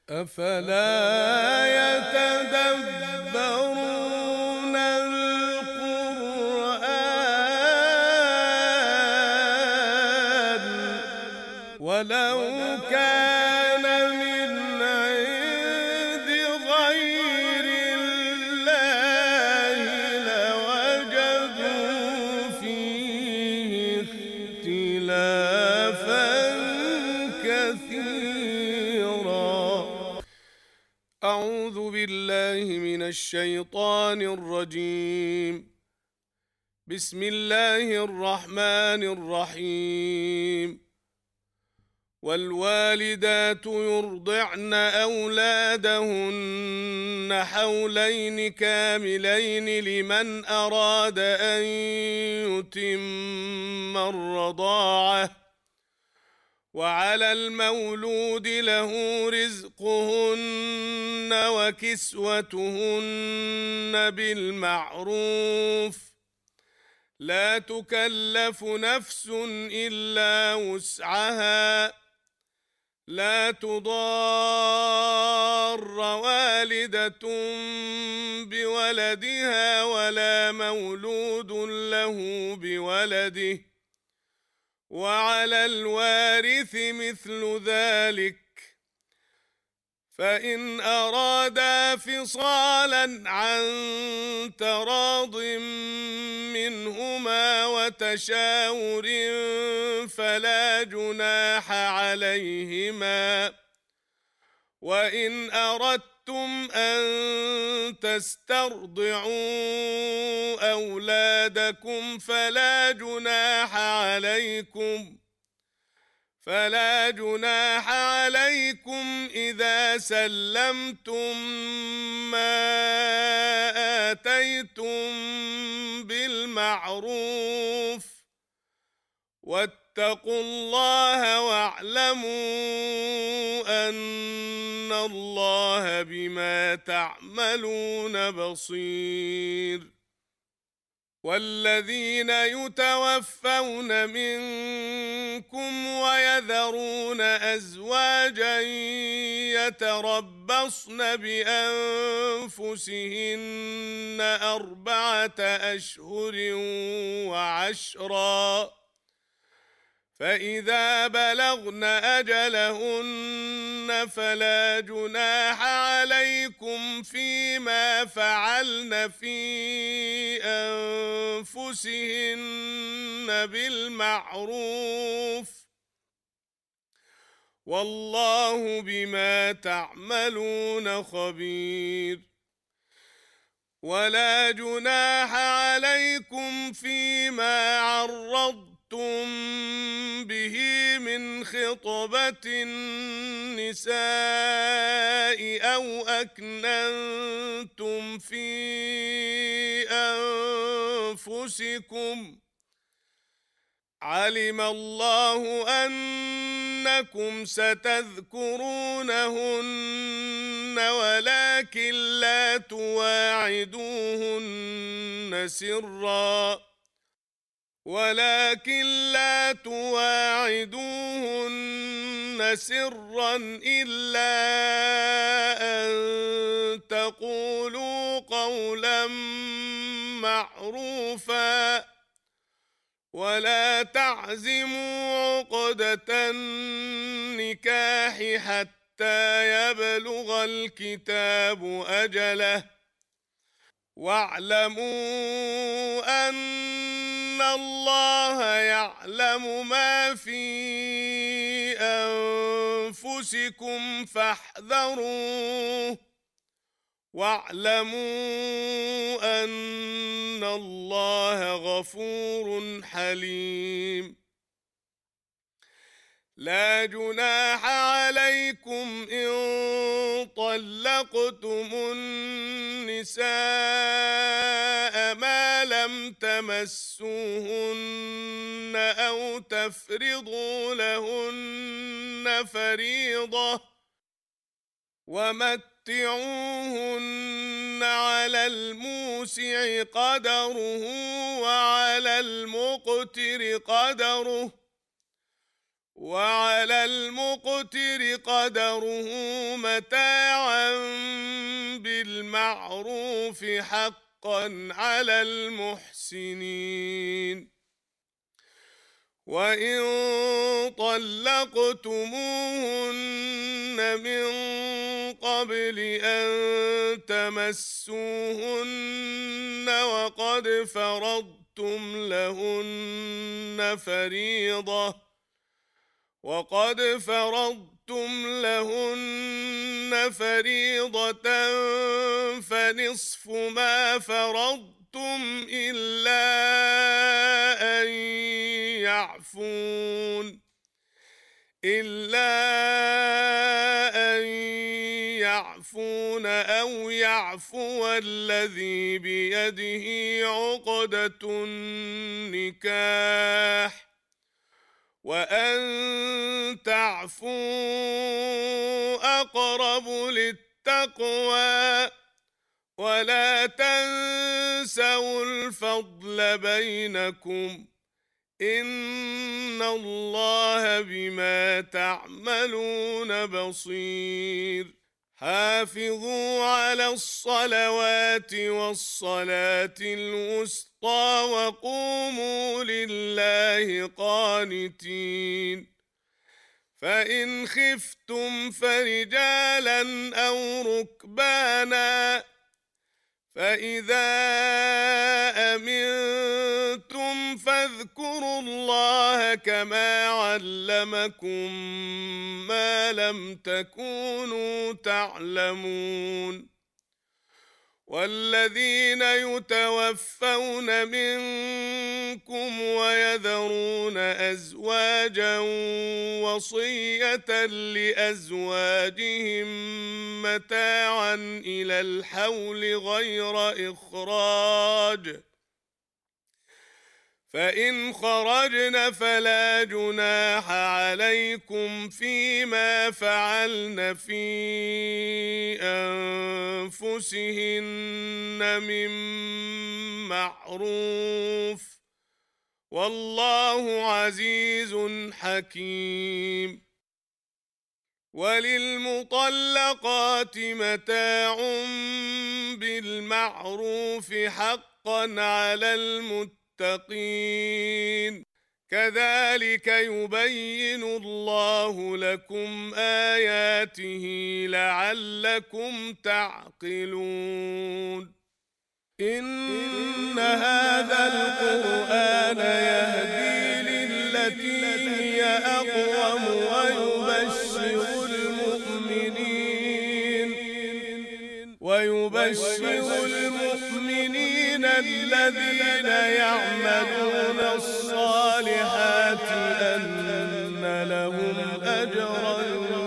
أفلا يتدبرون القرآن ولو كان من عند غير الله لوجدوا فيه اختلافا كثيرا. أعوذ بالله من الشيطان الرجيم. بسم الله الرحمن الرحيم. والوالدات يرضعن أولادهن حولين كاملين لمن أراد أن يتم الرضاعة، وعلى المولود له رزقهن وكسوتهن بالمعروف، لا تكلف نفس إلا وسعها، لا تضار والدة بولدها ولا مولود له بولده، وعلى الوارث مثل ذلك، فإن أرادا فصالا عن تراض منهما وتشاور فلا جناح عليهما. وإن أردتم أن تسترضعوا أولادكم فلا جناح عليكم إذا سلمتم ما آتيتم بالمعروف، واتقوا الله واعلموا أن الله بما تعملون بصير. والذين يتوفون منكم ويذرون أزواجا يتربصن بأنفسهن 4 أشهر وعشرا، فإذا بلغن أجلهن فلا جناح عليكم فيما فعلن في أنفسهن بالمعروف، والله بما تعملون خبير. ولا جناح عليكم فيما عرضتم به من خطبة النساء أو أكننتم في أنفسكم، علم الله أنكم ستذكرونهن ولكن لا تواعدوهن سرا إلا أن تقولوا قولا معروفا، ولا تعزموا عقدة النكاح حتى يبلغ الكتاب أجله، واعلموا أن الله يعلم ما في أنفسكم فاحذروه، واعلموا أن الله غفور حليم. لا جناح عليكم إن طلقتم النساء ما لم تمسوهن أو تفرضوا لهن فريضة، ومتعوهن على الموسع قدره وعلى المقتر قدره، وعلى المقتر قدره متاعا بالمعروف حقا على المحسنين. وإن طلقتموهن من قبل أن تمسوهن وقد فرضتم لهن فريضة فنصف ما فرضتم إلا أن يعفون أو يعفو الذي بيده عقدة النكاح، وأن تعفوا أقرب للتقوى، ولا تنسوا الفضل بينكم، إن الله بما تعملون بصير. حافظوا على الصلوات والصلاة الوسطى وقوموا لله قانتين. فإن خفتم فرجالا أو ركبانا، فإذا أمنتم فاذكروا الله كما علمكم ما لم تكونوا تعلمون. والذين يتوفون منكم ويذرون أزواجا وصية لأزواجهم متاعا إلى الحول غير إخراج، فإن خرجن فلا جناح عليكم فيما فعلن في أنفسهن من معروف، والله عزيز حكيم. وللمطلقات متاع بالمعروف حقا على المتقين، كذلك يبين الله لكم آياته لعلكم تعقلون. إن هذا القرآن يهدي للتي هي أقوم ويبشر المؤمنين الذين يعملون الصالحات أن لهم أجرا